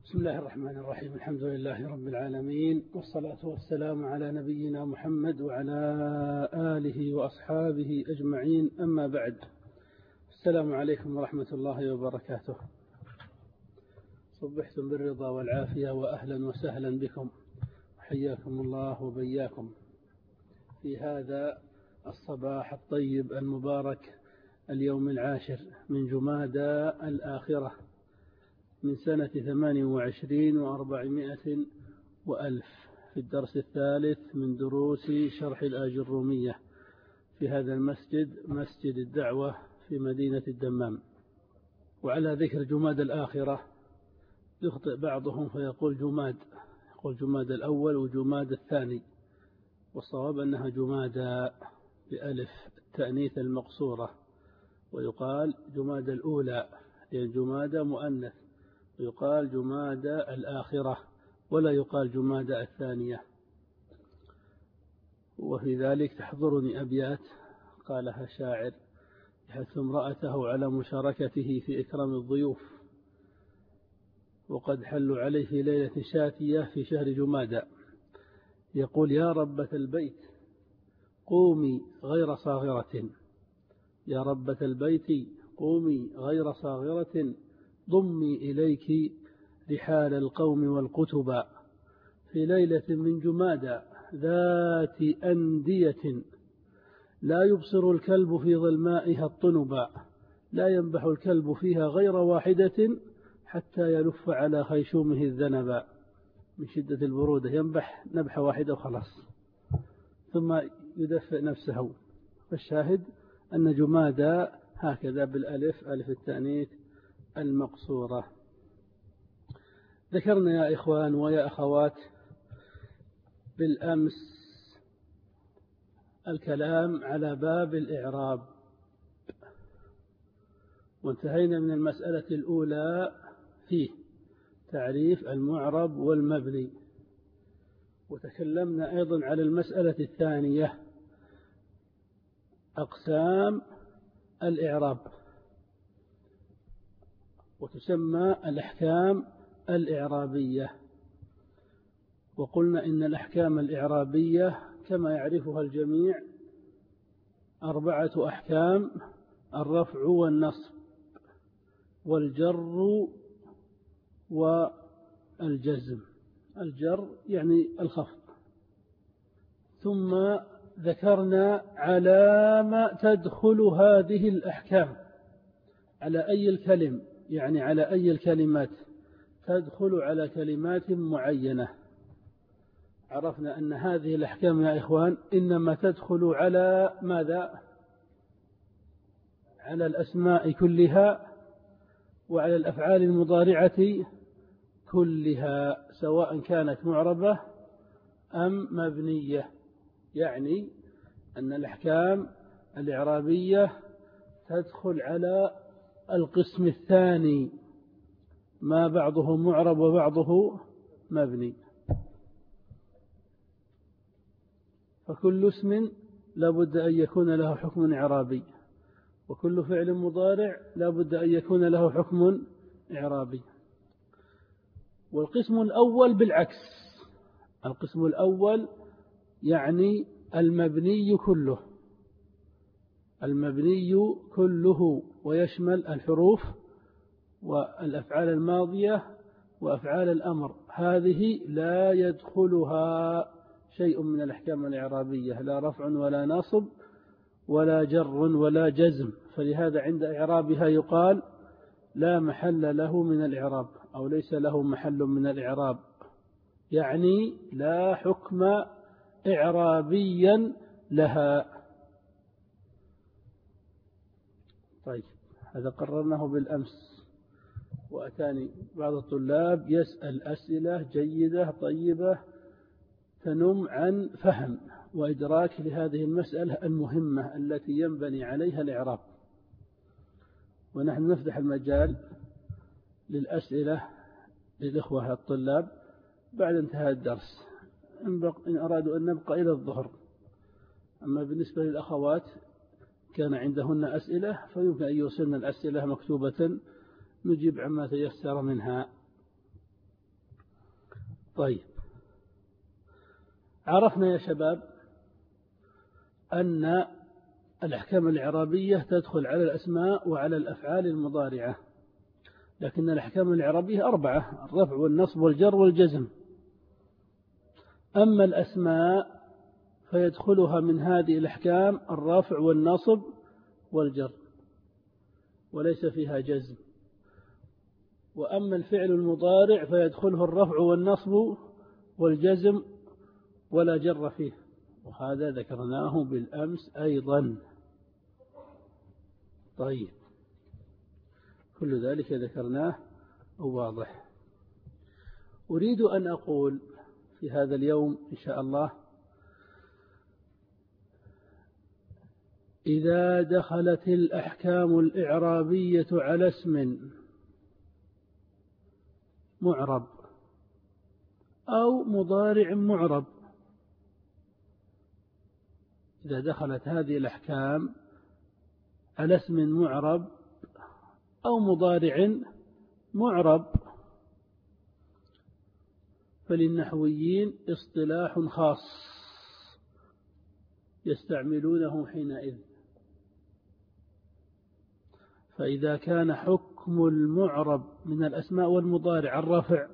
بسم الله الرحمن الرحيم. الحمد لله رب العالمين، والصلاة والسلام على نبينا محمد وعلى آله وأصحابه أجمعين، أما بعد. السلام عليكم ورحمة الله وبركاته. صبحتم بالرضا والعافية، وأهلا وسهلا بكم، حياكم الله وبياكم في هذا الصباح الطيب المبارك، اليوم 10 من جمادى الآخرة من سنة 28 و400 وألف، في الدرس الثالث من دروس شرح الآجرومية في هذا المسجد، مسجد الدعوة في مدينة الدمام. وعلى ذكر جماد الآخرة يخطئ بعضهم فيقول جماد، يقول جماد الأول وجماد الثاني، والصواب أنها جمادى بألف التأنيث المقصورة، ويقال جماد الأولى لأن جمادى مؤنث، ويقال جمادى الآخرة ولا يقال جمادى الثانية. وفي ذلك تحضرني أبيات قالها شاعر يحث امرأته على مشاركته في إكرام الضيوف، وقد حلوا عليه ليلة شاتية في شهر جمادى، يقول: يا ربة البيت قومي غير صاغرة، يا ربة البيت قومي غير صاغرة، ضمي إليك رحال القوم والقتبى، في ليلة من جمادى ذات أندية، لا يبصر الكلب في ظلمائها الطنبا، لا ينبح الكلب فيها غير واحدة، حتى يلف على خيشومه الذنبا. من شدة البرودة ينبح نبحة واحدة وخلاص، ثم يدفئ نفسه. فالشاهد أن جمادى هكذا بالألف، ألف التأنيث المقصورة. ذكرنا يا إخوان ويا أخوات بالأمس الكلام على باب الإعراب، وانتهينا من المسألة الأولى فيه تعريف المعرب والمبني، وتكلمنا أيضا على المسألة الثانية أقسام الإعراب، وتسمى الأحكام الإعرابية. وقلنا إن الأحكام الإعرابية كما يعرفها الجميع 4 أحكام: الرفع والنصب والجر والجزم. الجر يعني الخفض. ثم ذكرنا على ما تدخل هذه الأحكام، على أي الكلم، يعني على أي الكلمات تدخل على كلمات معينة. عرفنا أن هذه الأحكام يا إخوان إنما تدخل على ماذا؟ على الأسماء كلها وعلى الأفعال المضارعة كلها، سواء كانت معربة أم مبنية. يعني أن الأحكام الإعرابية تدخل على القسم الثاني، ما بعضه معرب وبعضه مبني. فكل اسم لا بد أن يكون له حكم إعرابي، وكل فعل مضارع لا بد أن يكون له حكم إعرابي. والقسم الأول بالعكس، القسم الأول يعني المبني كله، المبني كله، ويشمل الحروف والأفعال الماضية وأفعال الأمر، هذه لا يدخلها شيء من الأحكام الإعرابية، لا رفع ولا نصب ولا جر ولا جزم. فلهذا عند إعرابها يقال لا محل له من الإعراب، أو ليس له محل من الإعراب، يعني لا حكم إعرابيا لها. طيب، هذا قررناه بالأمس، وأتاني بعض الطلاب يسأل أسئلة جيدة طيبة تنم عن فهم وإدراك لهذه المسألة المهمة التي ينبني عليها الإعراب. ونحن نفتح المجال للأسئلة للإخوة الطلاب بعد انتهاء الدرس، إن أرادوا أن نبقى إلى الظهر. أما بالنسبة للأخوات كان عندهن أسئلة فيمكن أن يوصلنا الأسئلة مكتوبة نجيب عما تيسر منها. طيب، عرفنا يا شباب أن الأحكام الإعرابية تدخل على الأسماء وعلى الأفعال المضارعة، لكن الأحكام الإعرابية 4: الرفع والنصب والجر والجزم. أما الأسماء فيدخلها من هذه الأحكام الرفع والنصب والجر وليس فيها جزم، وأما الفعل المضارع فيدخله الرفع والنصب والجزم ولا جر فيه، وهذا ذكرناه بالأمس أيضا. طيب، كل ذلك ذكرناه واضح. أريد أن أقول في هذا اليوم إن شاء الله: إذا دخلت الأحكام الإعرابية على اسم معرب أو مضارع معرب، إذا دخلت هذه الأحكام على اسم معرب أو مضارع معرب، فللنحويين اصطلاح خاص يستعملونه حينئذ. فإذا كان حكم المعرب من الأسماء والمضارع الرفع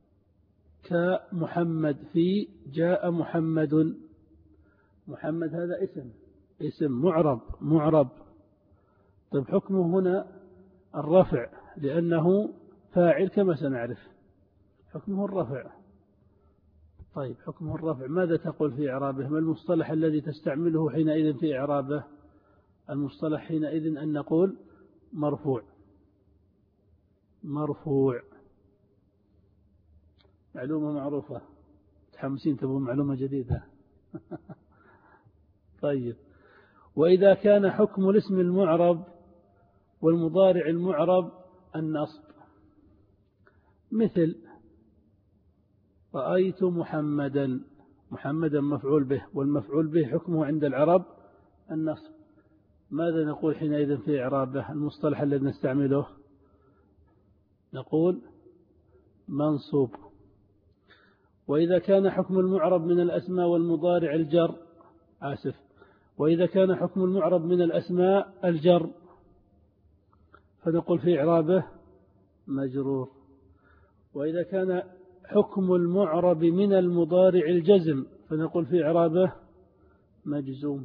كمحمد في جاء محمد، محمد هذا اسم معرب. طيب، حكمه هنا الرفع لأنه فاعل كما سنعرف، حكمه الرفع. طيب، حكمه الرفع، ماذا تقول في إعرابه؟ ما المصطلح الذي تستعمله حينئذ في إعرابه؟ المصطلح حينئذ أن نقول مرفوع. معلومة معروفة، متحمسين تبون معلومة جديدة. طيب، وإذا كان حكم الاسم المعرب والمضارع المعرب النصب، مثل رأيت محمدا مفعول به، والمفعول به حكمه عند العرب النصب، ماذا نقول حينئذ في إعرابه؟ المصطلح الذي نستعمله نقول منصوب. وإذا كان حكم المعرب من الأسماء والمضارع الجر، وإذا كان حكم المعرب من الأسماء الجر فنقول في إعرابه مجرور. وإذا كان حكم المعرب من المضارع الجزم فنقول في إعرابه مجزوم.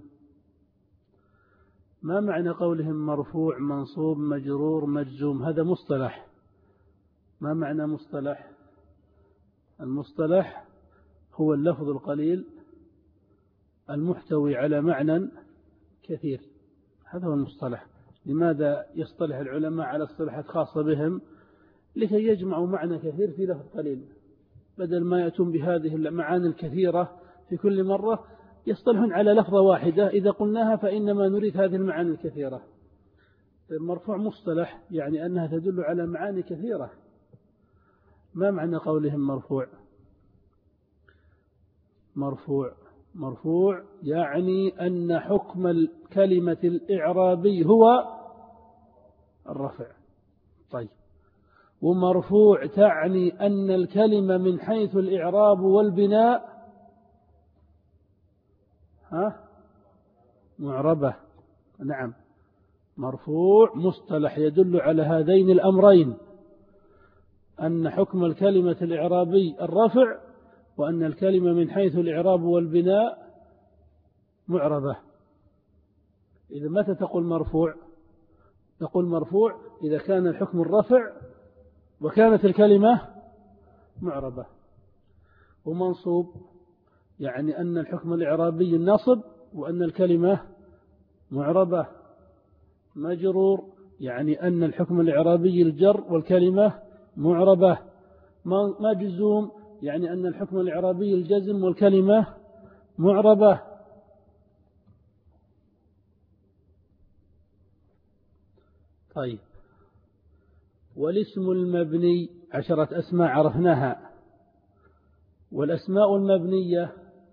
ما معنى قولهم مرفوع منصوب مجرور مجزوم؟ هذا مصطلح. ما معنى مصطلح؟ المصطلح هو اللفظ القليل المحتوي على معنى كثير، هذا هو المصطلح. لماذا يصطلح العلماء على اصطلاحات خاصة بهم؟ لكي يجمعوا معنى كثير في لفظ قليل، بدل ما يأتون بهذه المعاني الكثيرة في كل مرة يصطلحون على لفظة واحدة، إذا قلناها فإنما نريد هذه المعاني الكثيرة. المرفوع مصطلح يعني أنها تدل على معاني كثيرة. ما معنى قولهم مرفوع يعني أن حكم الكلمة الإعرابي هو الرفع. طيب، ومرفوع تعني أن الكلمة من حيث الإعراب والبناء معربة. نعم، مرفوع مصطلح يدل على هذين الأمرين، أن حكم الكلمة الإعرابي الرفع، وأن الكلمة من حيث الإعراب والبناء معربة. إذا متى تقول مرفوع؟ نقول مرفوع إذا كان الحكم الرفع وكانت الكلمة معربة. ومنصوب يعني أن الحكم الإعرابي النصب وأن الكلمة معربة. مجرور يعني أن الحكم الإعرابي الجر والكلمة معربة. مجزوم يعني أن الحكم الإعرابي الجزم والكلمة معربة. طيب، والاسم المبني 10 أسماء عرفناها، والأسماء المبنية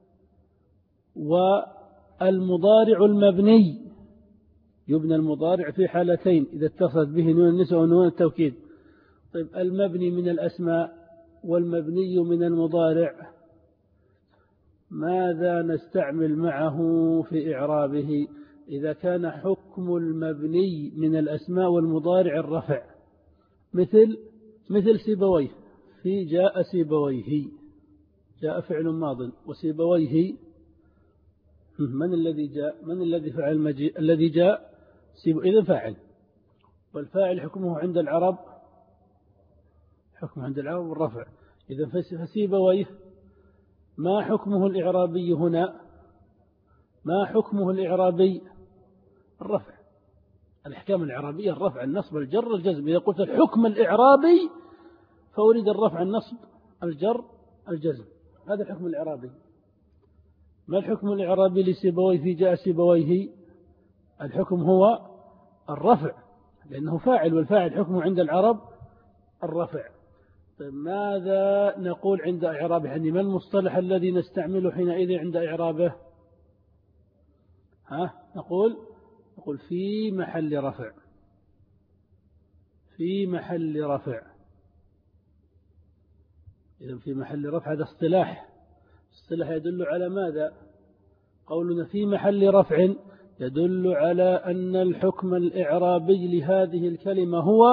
والمضارع المبني يبنى المضارع في حالتين: إذا اتصلت به نون النسوة ونون التوكيد. طيب، المبني من الأسماء والمبني من المضارع ماذا نستعمل معه في إعرابه إذا كان حكم المبني من الأسماء والمضارع الرفع مثل سيبويه في جاء سيبويه، جاء فعل ماض وسيبويه من الذي فعل المجيء الذي جاء إذن فاعل، والفاعل حكمه عند العرب الرفع. إذن فسيبويه ما حكمه الإعرابي هنا؟ ما حكمه الإعرابي؟ الرفع. الأحكام الإعرابية الرفع النصب الجر الجزم. إذا قلت الحكم الإعرابي فأريد الرفع النصب الجر الجزم، هذا الحكم الإعرابي. ما الحكم الإعرابي لسيبويه في جاء سيبويه؟ الحكم هو الرفع لأنه فاعل، والفاعل حكمه عند العرب الرفع. طيب ماذا نقول عند إعرابه؟ يعني ما المصطلح الذي نستعمله حينئذ عند إعرابه؟ نقول في محل رفع. في محل رفع. إذن في محل رفع هذا اصطلاح يدل على ماذا؟ قولنا في محل رفع يدل على أن الحكم الإعرابي لهذه الكلمة هو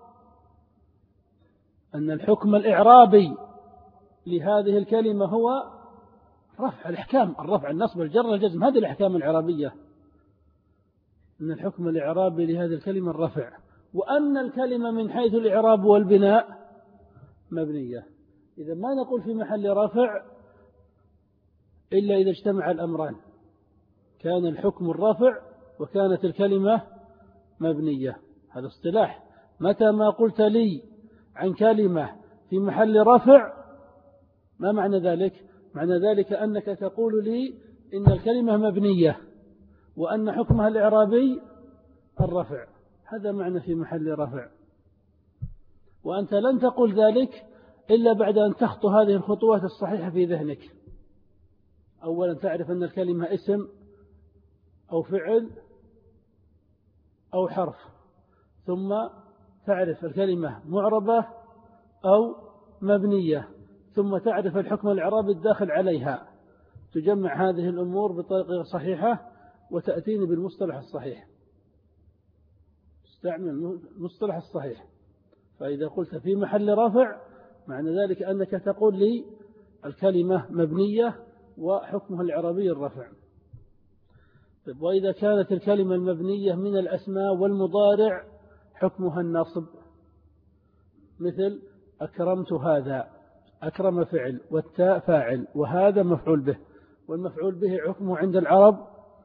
رفع. الأحكام الرفع النصب الجر الجزم هذه الأحكام الإعرابية. أن الحكم الإعرابي لهذه الكلمة الرفع، وأن الكلمة من حيث الإعراب والبناء مبنية. إذا ما نقول في محل رفع إلا إذا اجتمع الأمران، كان الحكم الرفع وكانت الكلمة مبنية. هذا اصطلاح. متى ما قلت لي عن كلمة في محل رفع ما معنى ذلك؟ معنى ذلك أنك تقول لي إن الكلمة مبنية وأن حكمها الإعرابي الرفع. هذا معنى في محل رفع. وأنت لن تقول ذلك إلا بعد أن تخطو هذه الخطوات الصحيحة في ذهنك. أولا تعرف أن الكلمة اسم أو فعل أو حرف، ثم تعرف الكلمة معربة أو مبنية، ثم تعرف الحكم الإعرابي الداخل عليها. تجمع هذه الأمور بطريقة صحيحة وتأتيني بالمصطلح الصحيح. استعمل المصطلح الصحيح. فإذا قلت في محل رفع معنى ذلك أنك تقول لي الكلمة مبنية وحكمها الإعرابي الرفع. وإذا كانت الكلمة المبنية من الأسماء والمضارع حكمها النصب، مثل أكرمت هذا. أكرم فعل والتاء فاعل وهذا مفعول به، والمفعول به حكمه عند العرب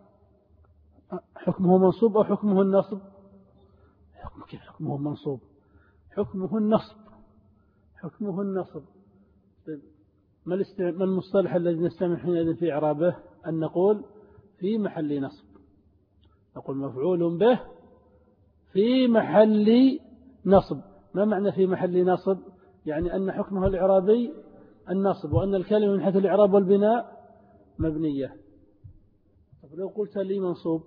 حكمه منصوب أو حكمه النصب؟ كيف حكمه منصوب؟ حكمه النصب. ما المصطلح الذي نستعمل حينئذ في إعرابه؟ أن نقول في محل نصب. نقول مفعول به في محل نصب. ما معنى في محل نصب؟ يعني أن حكمه الإعرابي النصب، وأن الكلمة من حيث الإعراب والبناء مبنية. طب لو قلت لي منصوب،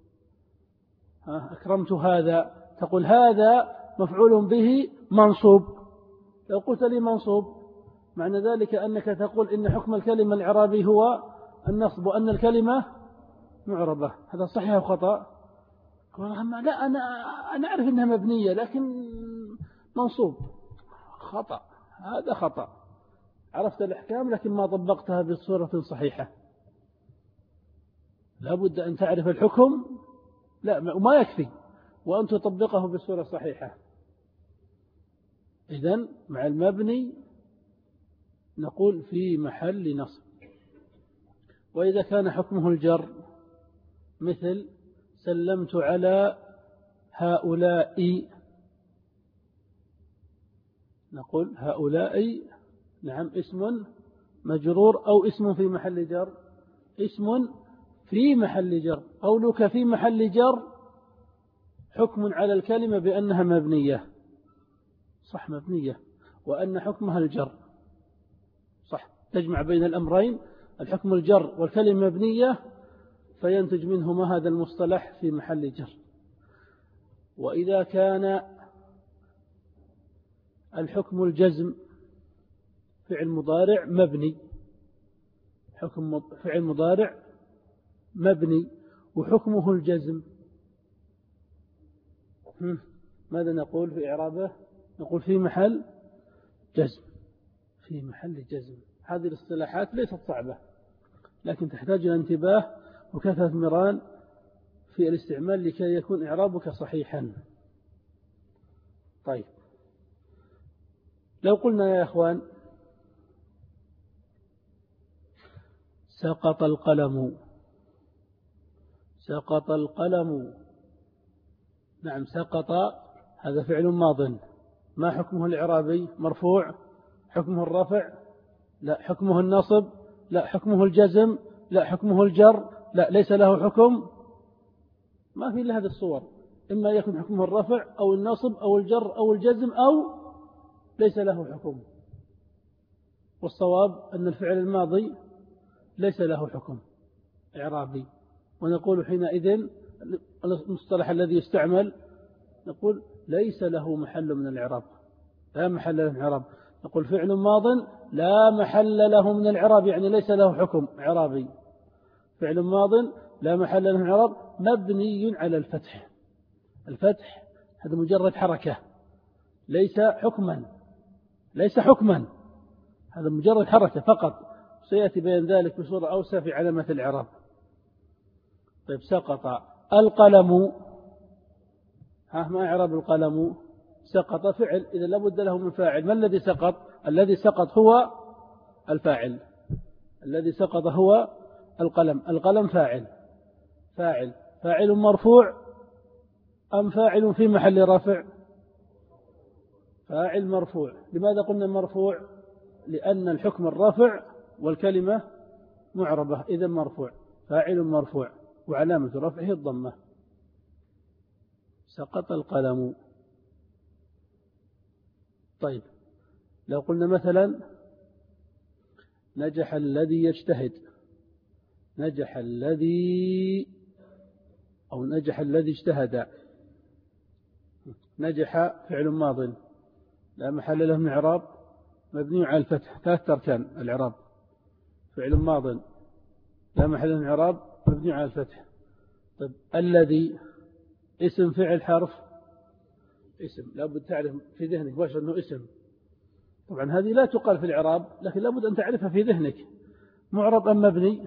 أكرمت هذا، تقول هذا مفعول به منصوب. لو قلت لي منصوب معنى ذلك أنك تقول إن حكم الكلمة الإعرابي هو النصب وأن الكلمة معربة. هذا صحيح أو خطأ؟ لا، أنا أعرف أنها مبنية لكن منصوب. خطأ، هذا خطأ. عرفت الأحكام لكن ما طبقتها بصورة صحيحة. لا بد أن تعرف الحكم، لا وما يكفي، وأن تطبقه بصورة صحيحة. إذن مع المبني نقول في محل نصب. وإذا كان حكمه الجر مثل سلمت على هؤلاء، نقول هؤلاء نعم اسم مجرور أو اسم في محل جر. اسم في محل جر. قولك في محل جر حكم على الكلمة بأنها مبنية، صح، مبنية، وأن حكمها الجر، صح. تجمع بين الأمرين، الحكم الجر والكلمة مبنية، فينتج منهما هذا المصطلح في محل جر. وإذا كان الحكم الجزم فعل مضارع مبني، حكم فعل مضارع مبني وحكمه الجزم. ماذا نقول في إعرابه؟ نقول في محل جزم، في محل جزم. هذه الاصطلاحات ليست صعبة، لكن تحتاج إلى انتباه وكثرة مران في الاستعمال لكي يكون إعرابك صحيحا. طيب، لو قلنا يا أخوان سقط القلم، سقط القلم. نعم، سقط هذا فعل ماض، ما حكمه الإعرابي؟ مرفوع. حكمه الرفع؟ لا. حكمه النصب؟ لا. حكمه الجزم؟ لا. حكمه الجر؟ لا. ليس له حكم. ما في إلا هذه الصور، إما يكون حكمه الرفع أو النصب أو الجر أو الجزم أو ليس له حكم. والصواب أن الفعل الماضي ليس له حكم إعرابي، ونقول حينئذ المصطلح الذي يستعمل نقول ليس له محل من الإعراب، لا محل له من الإعراب. نقول فعل ماض لا محل له من الإعراب، يعني ليس له حكم إعرابي. فعل ماض لا محل له من الإعراب مبني على الفتح. الفتح هذا مجرد حركة، ليس حكما، ليس حكما، هذا مجرد حركة فقط. سيأتي بين ذلك بصورة أوسع في علامة الإعراب. طيب، سقط القلم، ما إعراب القلم؟ سقط فعل، إذا لابد له من فاعل. ما الذي سقط؟ الذي سقط هو الفاعل، الذي سقط هو القلم. القلم فاعل، فاعل مرفوع أم فاعل في محل رفع؟ فاعل مرفوع. لماذا قلنا مرفوع؟ لأن الحكم الرفع والكلمة معربة، إذا مرفوع. فاعل مرفوع وعلامة رفعه الضمة. سقط القلم. طيب، لو قلنا مثلا نجح الذي يجتهد، نجح الذي أو نجح الذي اجتهد. نجح فعل ماض لا محل له من إعراب مبني على الفتح، 3 أركان الإعراب. فعل ماض لا محل له من إعراب مبني على الفتح. طيب، الذي اسم فعل حرف؟ اسم، لابد تعرف في ذهنك باش أنه اسم. طبعا هذه لا تقال في الإعراب، لكن لابد أن تعرفها في ذهنك. معرب أم مبني؟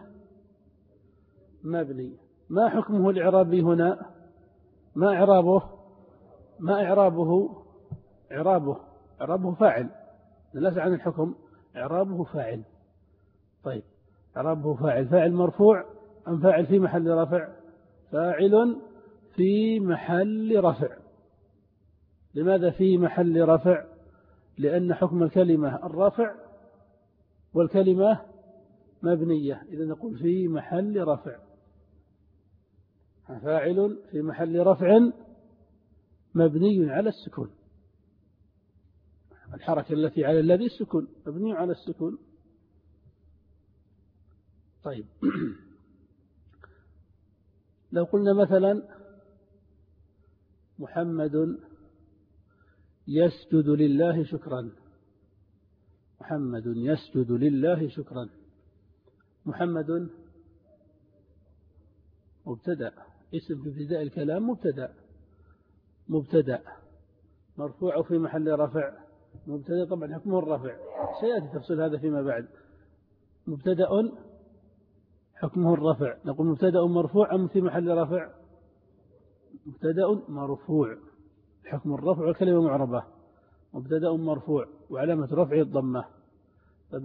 مبني. ما حكمه الإعرابي هنا؟ ما إعرابه؟ ما إعرابه؟ إعرابه فاعل، لا عن الحكم. إعرابه فاعل. طيب، إعرابه فاعل. فاعل مرفوع أم فاعل في محل رفع؟ فاعل في محل رفع. لماذا في محل رفع؟ لأن حكم الكلمة الرفع والكلمة مبنية، إذا نقول في محل رفع. فاعل في محل رفع مبني على السكون. الحركة التي على الذي السكون، مبني على السكون. طيب، لو قلنا مثلا محمد يسجد لله شكرا. محمد يسجد لله شكرا. محمد مبتدأ، اسم في ابتداء الكلام مبتدأ مرفوع في محل رفع. مبتدأ طبعا حكمه الرفع، سيأتي تفصيل هذا فيما بعد. مبتدأ حكمه الرفع، نقول مبتدأ مرفوع أم في محل رفع؟ مبتدأ مرفوع، حكم الرفع والكلمة معربة. مبتدأ مرفوع وعلامة رفعه الضمة. طب،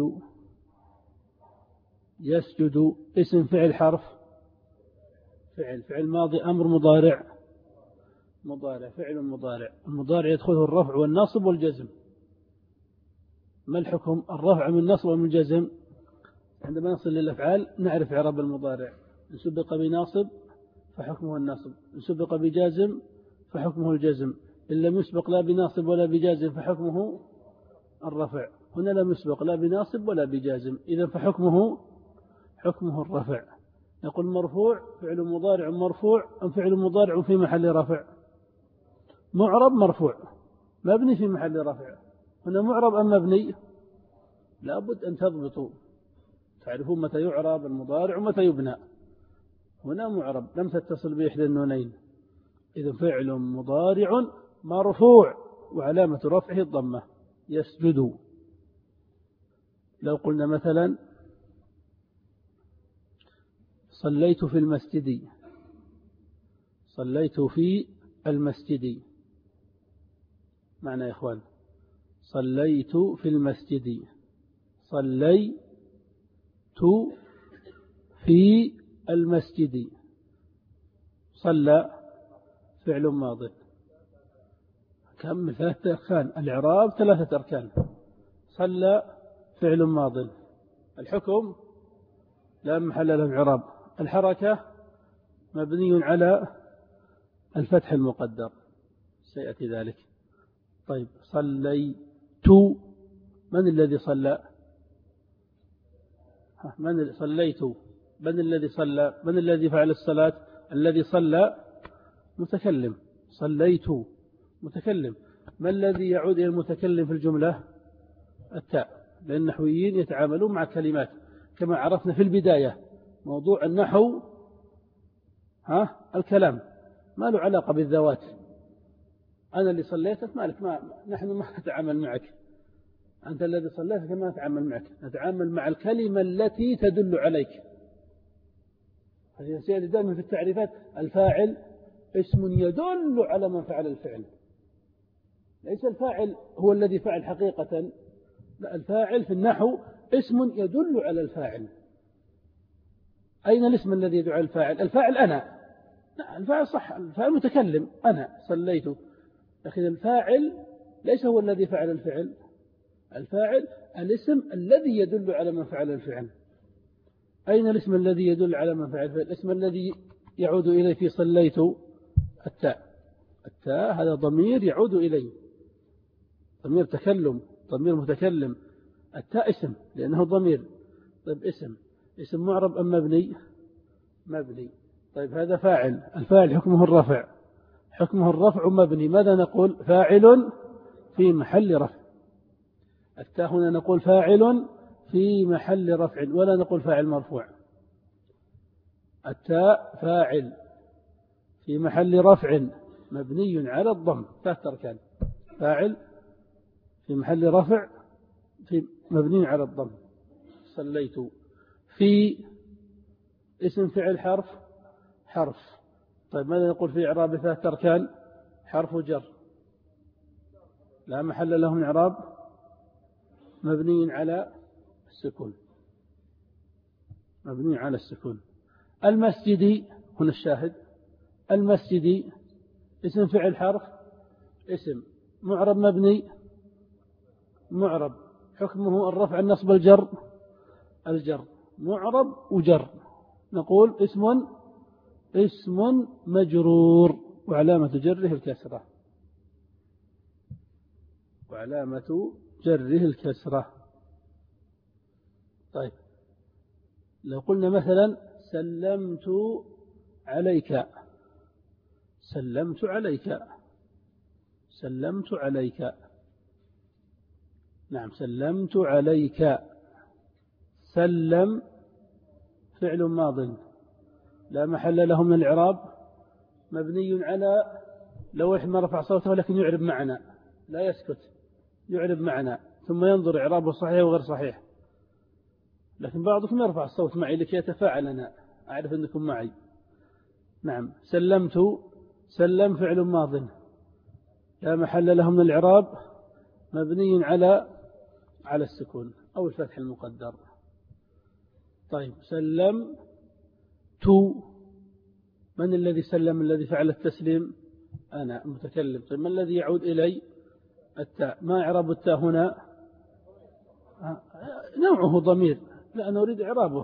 يسجد اسم فعل حرف؟ فعل ماضي أمر مضارع؟ فعل مضارع. المضارع يدخله الرفع والنصب والجزم. ما الحكم؟ الرفع من النصب ومن الجزم؟ عندما نصل للأفعال نعرف إعراب المضارع. إن سبق بناصب فحكمه النصب، إن سبق بجازم فحكمه الجزم، إن لم يسبق لا بناصب ولا بجازم فحكمه الرفع. هنا لم يسبق لا بناصب ولا بجازم، إذا فحكمه الرفع. نقول مرفوع، فعل مضارع مرفوع أم فعل مضارع في محل رفع؟ معرب مرفوع مبني في محل رفع. هنا معرب أم مبني؟ لابد أن تضبطوا، تعرفون متى يعرب المضارع ومتى يبنى. هنا معرب لم تتصل بإحدى النونين، إذا فعل مضارع مرفوع وعلامة رفعه الضمة. يسجد. لو قلنا مثلا صليت في المسجد، صليت في المسجد، معنى يا إخوان صليت في المسجد، صليت في المسجد. صلى فعل ماض، كم؟ 3 أركان. الإعراب 3 أركان. صلى فعل ماض، الحكم لا محل له من إعراب، الحركة مبني على الفتح المقدر، سيأتي ذلك. طيب صليت، من الذي صلى؟ صليت، من الذي صلى؟ من الذي فعل الصلاة؟ الذي صلى متكلم، صليت متكلم. ما الذي يعود إلى المتكلم في الجملة؟ التاء، لأن النحويين يتعاملون مع كلمات كما عرفنا في البداية. موضوع النحو الكلام ما له علاقة بالذوات. أنا اللي صليتك مالك، نحن ما نتعامل معك، أنت الذي صليتك كما نتعامل معك، نتعامل مع الكلمة التي تدل عليك. هذه سيادة دائما في التعريفات، الفاعل اسم يدل على من فعل الفعل، ليس الفاعل هو الذي فعل حقيقة، لا، الفاعل في النحو اسم يدل على الفاعل. أين الاسم الذي يدل على الفاعل؟ الفاعل أنا، لا الفاعل صح، الفاعل متكلم، أنا صليت، لكن الفاعل ليس هو الذي فعل الفعل، الفاعل الاسم الذي يدل على من فعل الفعل. أين الاسم الذي يدل على من فعل الفعل؟ الاسم الذي يعود إليه في صليت التاء، التاء هذا ضمير يعود إليه، ضمير تكلم، ضمير متكلم. التاء اسم لأنه ضمير. طيب اسم معرب أم مبني؟ مبني. طيب هذا فاعل، الفاعل حكمه الرفع، حكمه الرفع مبني. ماذا نقول؟ فاعل في محل رفع. التاء هنا نقول فاعل في محل رفع، ولا نقول فاعل مرفوع. التاء فاعل في محل رفع مبني على الضم، 3 أركان. فاعل في محل رفع في مبني على الضم. صليت في اسم فعل حرف. طيب ماذا نقول في إعراب 3 أركان؟ حرف جر لا محل له من إعراب، مبني على السكون، مبني على السكون. المسجد، هنا الشاهد، المسجد اسم فعل حرف، اسم معرب مبني، معرب حكمه الرفع النصب الجر، معرب وجر، نقول اسم مجرور وعلامة جره الكسرة، وعلامة جره الكسرة. طيب لو قلنا مثلا سلمت عليك، سلمت عليك، سلمت عليك، نعم سلمت عليك. سلم فعل ماض لا محل له من الإعراب، مبني على لو ما رفع صوته لكن يعرب معنا، لا يسكت، يعرب معنا ثم ينظر إعرابه صحيح وغير صحيح. لكن بعضكم يرفع الصوت معي لكي يتفاعل، أنا أعرف أنكم معي. نعم سلمت، سلم فعل ماض لا محل له من الإعراب، مبني على السكون أو الفتح المقدر. طيب سلم تو، من الذي سلم؟ الذي فعل التسليم أنا متكلم. طيب ما الذي يعود إلي؟ التاء. ما إعراب التاء هنا؟ نوعه ضمير، لا أنا أريد إعرابه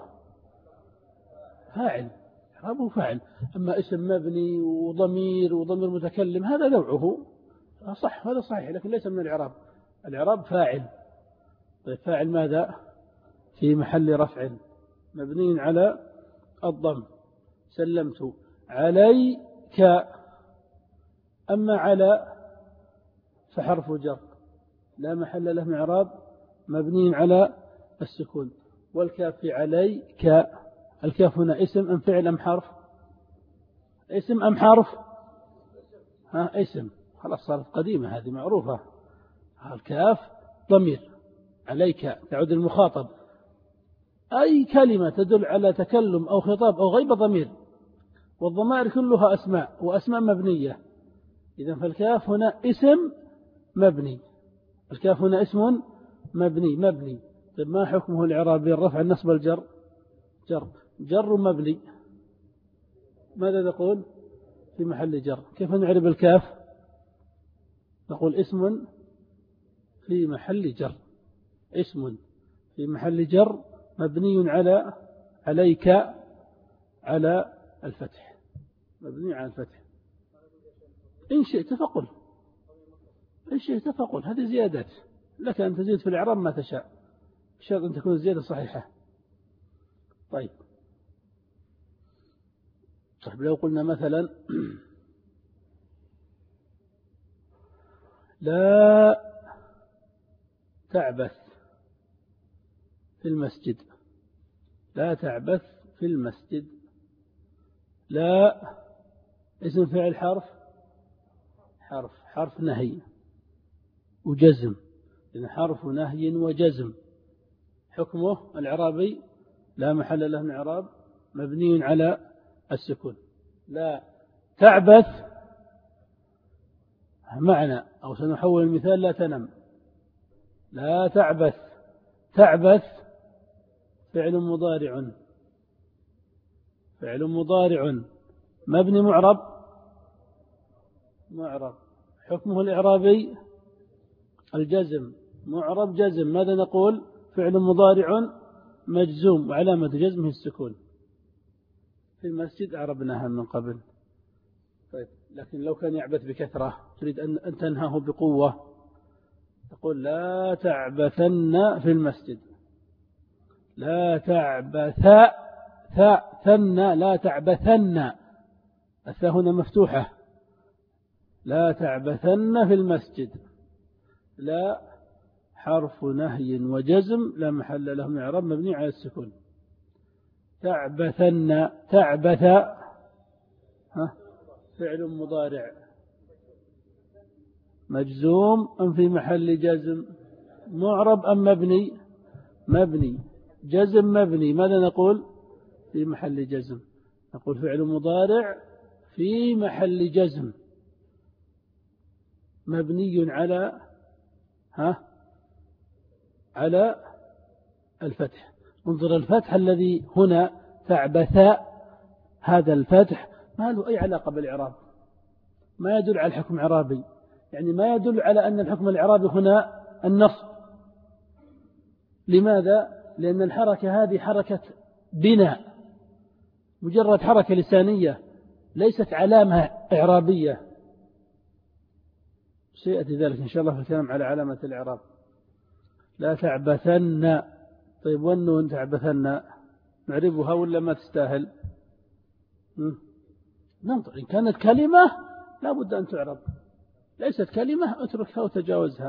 فاعل، إعرابه فاعل. أما اسم مبني وضمير متكلم هذا نوعه صح، هذا صحيح، لكن ليس من الإعراب. الإعراب فاعل. طيب فاعل ماذا؟ في محل رفع مبني على الضم. سلمت عليك، أما على فحرف جر لا محل له من إعراب، مبني على السكون. والكاف في عليك، الكاف هنا اسم أم فعل أم حرف؟ اسم أم حرف؟ اسم، خلاص صارت قديمة هذه معروفة. الكاف ضمير، عليك تعود المخاطب، أي كلمة تدل على تكلم أو خطاب أو غيبة ضمير، والضمائر كلها أسماء وأسماء مبنية. إذن فالكاف هنا اسم مبني، الكاف هنا اسم مبني. طيب ما حكمه الإعرابي؟ الرفع النصب الجر، جر مبني، ماذا نقول؟ في محل جر. كيف نعرب الكاف؟ نقول اسم في محل جر، اسم في محل جر مبني على عليك على الفتح، مبني على الفتح. إن شئت فقل، إن شئت فقل، هذه زيادات لك أن تزيد في الإعراب ما تشاء، بشرط أن تكون الزيادة صحيحة. طيب لو قلنا مثلا لا تعبث في المسجد، لا تعبث في المسجد، لا اسم فعل حرف نهي وجزم، إن حرف نهي وجزم. حكمه الإعرابي لا محل له من إعراب، مبني على السكون. لا تعبث معنى، أو سنحول المثال لا تنم. لا تعبث، تعبث فعل مضارع مبني معرب، حكمه الإعرابي الجزم، معرب جزم. ماذا نقول؟ فعل مضارع مجزوم وعلامة جزمه السكون. في المسجد أعربناها من قبل. طيب لكن لو كان يعبث بكثرة تريد أن تنهاه بقوة، تقول لا تعبثن في المسجد، لا لا تعبثن، الثاء هنا مفتوحة، لا تعبثن في المسجد. لا حرف نهي وجزم لا محل له من إعراب، مبني على السكون. تعبثن، تعبث فعل مضارع مجزوم أم في محل جزم؟ معرب أم مبني جزم مبني. ماذا نقول؟ في محل جزم، نقول فعل مضارع في محل جزم مبني على الفتح. انظر الفتح الذي هنا تعبث، هذا الفتح ما له أي علاقة بالإعراب، ما يدل على الحكم الإعرابي، يعني ما يدل على أن الحكم الإعرابي هنا النصب. لماذا؟ لأن الحركة هذه حركة بناء، مجرد حركة لسانية، ليست علامة إعرابية. سيأتي ذلك إن شاء الله في الكلام على علامة الإعراب. لا تعبثن. طيب والنون تعبثن نعربها ولا ما تستاهل؟ ننظر، إن كانت كلمة لا بد أن تعرب، ليست كلمة اتركها وتجاوزها.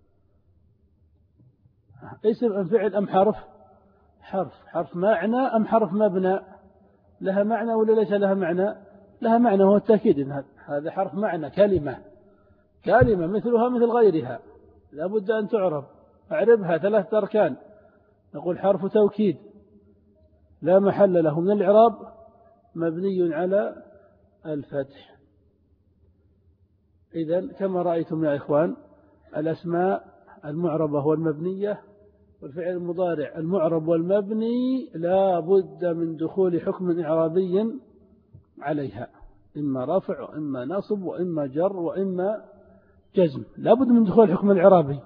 اسم أم فعل أم حرف معنى أم حرف مبنى؟ لها معنى ولا ليس لها معنى؟ لها معنى، هو التأكيد إن هذا حرف معنى، كلمة مثلها مثل غيرها، لا بد أن تعرب. أعربها 3 أركان. نقول حرف توكيد لا محل له من الإعراب، مبني على الفتح. إذن كما رأيتم يا إخوان، الأسماء المعربة والمبنية والفعل المضارع المعرب والمبني لا بد من دخول حكم إعرابي عليها، إما رفع وإما نصب وإما جر وإما جزم، لا بد من دخول الحكم الإعرابي.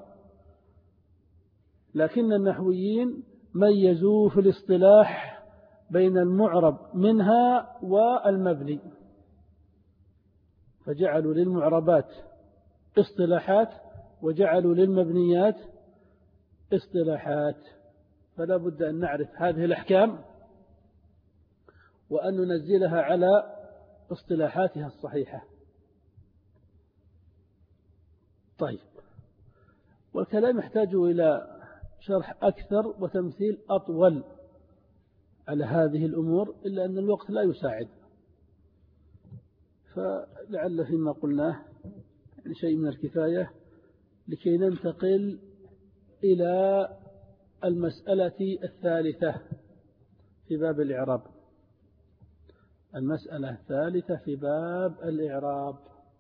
لكن النحويين ميزوا في الاصطلاح بين المعرب منها والمبني، فجعلوا للمعربات اصطلاحات وجعلوا للمبنيات اصطلاحات. فلا بد أن نعرف هذه الأحكام وأن ننزلها على اصطلاحاتها الصحيحة. طيب، والكلام يحتاج إلى شرح أكثر وتمثيل أطول على هذه الأمور، إلا أن الوقت لا يساعد، فلعل فيما قلناه يعني شيء من الكفاية لكي ننتقل إلى المسألة الثالثة في باب الإعراب. المسألة الثالثة في باب الإعراب،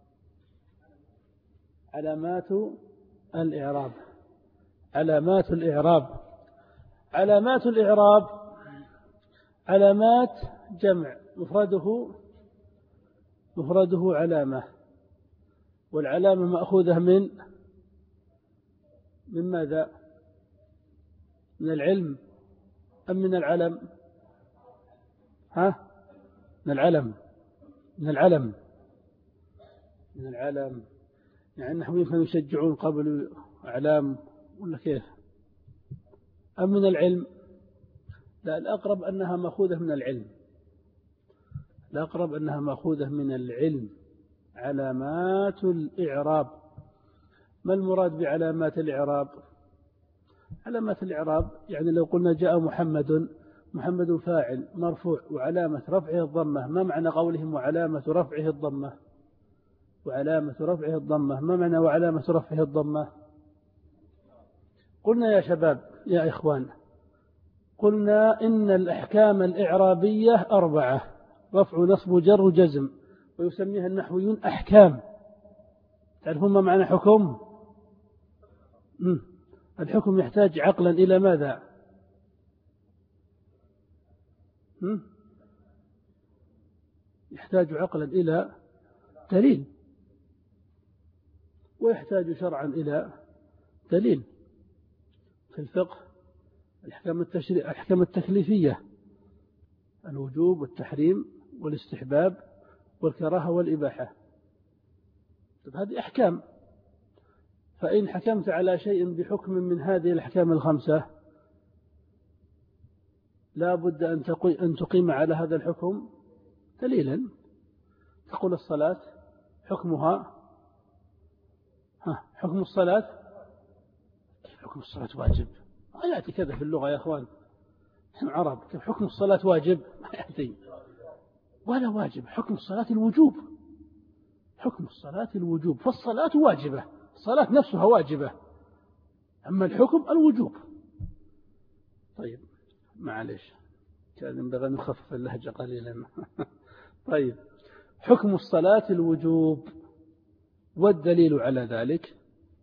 علامات الإعراب. علامات الإعراب. علامات الإعراب علامات جمع، مفرده علامة، والعلامة مأخوذة من ماذا؟ من العلم أم من العلم؟ من العلم. يعني النحويين كانوا يشجعون قبل أعلام ولا كيف؟ أم من العلم؟ لا، الأقرب أنها مأخوذة من العلم. علامات الإعراب. ما المراد بعلامات الإعراب؟ علامات الإعراب يعني لو قلنا جاء محمد فاعل مرفوع وعلامة رفعه الضمة، ما معنى قولهم وعلامة رفعه الضمة؟ ما معنى وعلامة رفعه الضمة؟ قلنا يا شباب يا إخوان، قلنا إن الأحكام الإعرابية 4: رفع نصب جر جزم، ويسميها النحويون أحكام. تعرفون ما معنى حكم؟ الحكم يحتاج عقلا إلى ماذا؟ يحتاج عقلا إلى دليل، ويحتاج شرعا إلى دليل. في الفقه الأحكام التكليفية: الوجوب والتحريم والاستحباب والكراهة والإباحة. هذه أحكام. فإن حكمت على شيء بحكم من هذه الأحكام الخمسة لا بد أن تقيم على هذا الحكم دليلا. تقول الصلاة حكمها، حكم الصلاة واجب. ما يأتي كذا في اللغة يا أخوان، نحن عرب، كيف حكم الصلاة واجب؟ ما يأتي ولا واجب. حكم الصلاة الوجوب، فالصلاة واجبة، الصلاة نفسها واجبة، أما الحكم الوجوب. طيب معلش، كان ينبغي أن نخفف اللهجة قليلا. طيب، حكم الصلاة الوجوب، والدليل على ذلك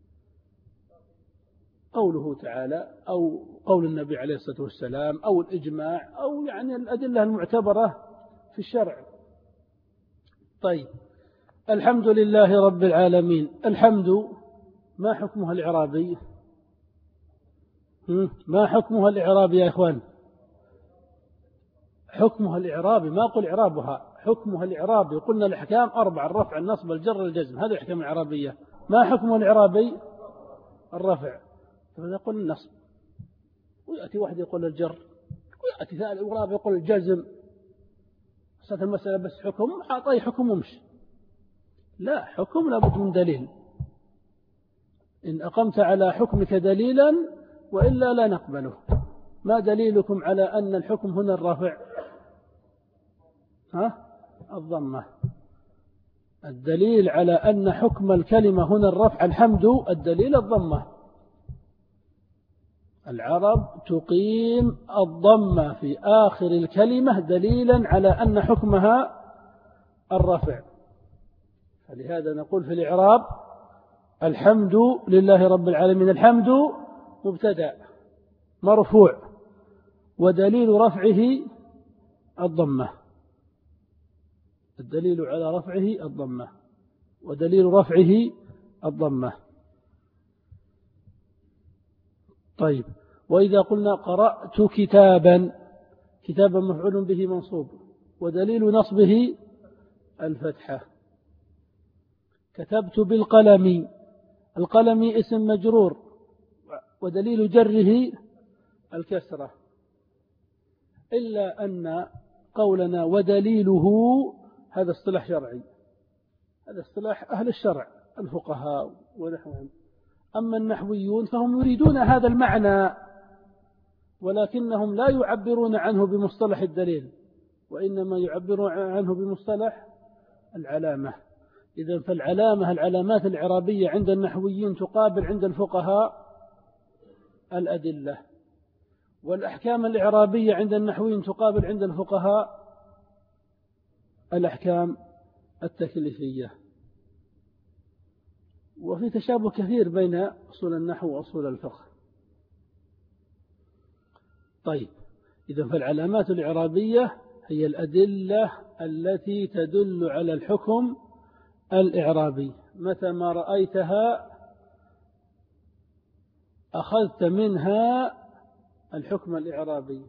قوله تعالى أو قول النبي عليه الصلاة والسلام أو الإجماع أو يعني الأدلة المعتبرة في الشرع. طيب، الحمد لله رب العالمين. الحمد ما حكمها الإعرابي؟ ما حكمها الإعرابي يا إخوان؟ حكمها الإعرابي، ما قل إعرابها، حكمها الإعرابي. قلنا الأحكام 4: الرفع النصب الجر الجزم، هذه الأحكام الإعرابية. ما حكمها الإعرابي؟ الرفع. فإذا قل النصب، ويأتي واحد يقول الجر، ويأتي ثالث الإعرابي يقول الجزم. صارت المسألة بس حكم، أعطي حكم ومش. لا، حكم لابد من دليل. إن أقمت على حكمك دليلا وإلا لا نقبله. ما دليلكم على أن الحكم هنا الرفع؟ الضمة. الدليل على أن حكم الكلمة هنا الرفع الحمد، الدليل الضمة. العرب تقيم الضمة في آخر الكلمة دليلا على أن حكمها الرفع. فلهذا نقول في الإعراب: الحمد لله رب العالمين. الحمد مبتدأ مرفوع، ودليل رفعه الضمة. الدليل على رفعه الضمة، ودليل رفعه الضمة. طيب، وإذا قلنا قرأت كتابا، كتابا مفعول به منصوب، ودليل نصبه الفتحة. كتبت بالقلم، القلم اسم مجرور، ودليل جره الكسرة. إلا أن قولنا ودليله هذا اصطلاح شرعي، هذا اصطلاح أهل الشرع الفقهاء ونحوهم. أما النحويون فهم يريدون هذا المعنى ولكنهم لا يعبرون عنه بمصطلح الدليل، وإنما يعبرون عنه بمصطلح العلامة. إذن العلامات الإعرابية عند النحويين تقابل عند الفقهاء الأدلة، والأحكام الإعرابية عند النحويين تقابل عند الفقهاء الأحكام التكليفية. وفي تشابه كثير بين أصول النحو وأصول الفقه. طيب، إذن فالعلامات الإعرابية هي الأدلة التي تدل على الحكم الإعرابي، متى ما رأيتها أخذت منها الحكم الإعرابي.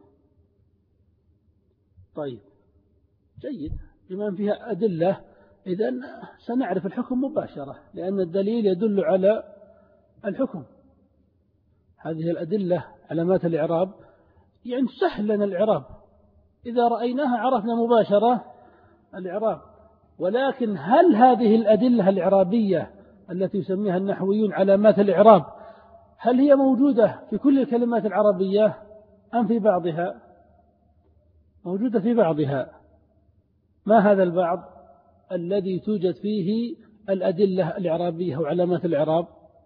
طيب، جيد، بما فيها أدلة إذن سنعرف الحكم مباشرة، لأن الدليل يدل على الحكم. هذه الأدلة علامات الإعراب يعني سهل لنا الإعراب، إذا رأيناها عرفنا مباشرة الإعراب. ولكن هل هذه الأدلة الإعرابية التي يسميها النحويون علامات الإعراب هل هي موجودة في كل الكلمات العربية أم في بعضها؟ موجودة في بعضها. ما هذا البعض الذي توجد فيه الأدلة الإعرابية وعلامات الإعراب؟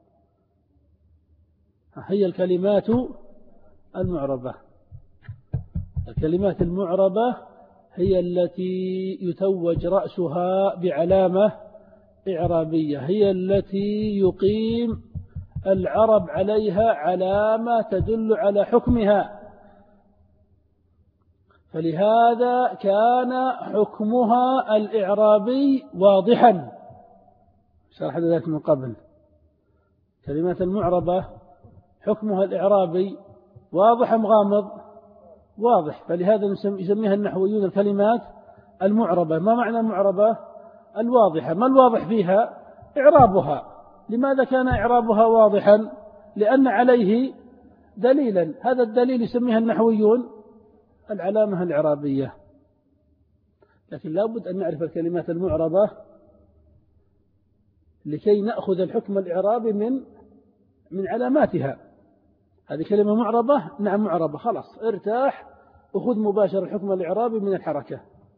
هي الكلمات المعربة. الكلمات المعربة هي التي يتوج رأسها بعلامة إعرابية، هي التي يقيم العرب عليها علامة تدل على حكمها، فلهذا كان حكمها الإعرابي واضحا. شرح ذلك من قبل. كلمات المعربة حكمها الإعرابي واضح أم غامض؟ واضح، فلهذا يسميها النحويون الكلمات المعربة. ما معنى المعربة؟ الواضحة. ما الواضح فيها؟ إعرابها. لماذا كان إعرابها واضحا؟ لأن عليه دليلا، هذا الدليل يسميها النحويون العلامة الإعرابية. لكن لا بد أن نعرف الكلمات المعربة لكي نأخذ الحكم الإعرابي من علاماتها. هذه كلمة معربة، نعم معربة، خلاص ارتاح وخذ مباشر الحكم الإعرابي من الحركة.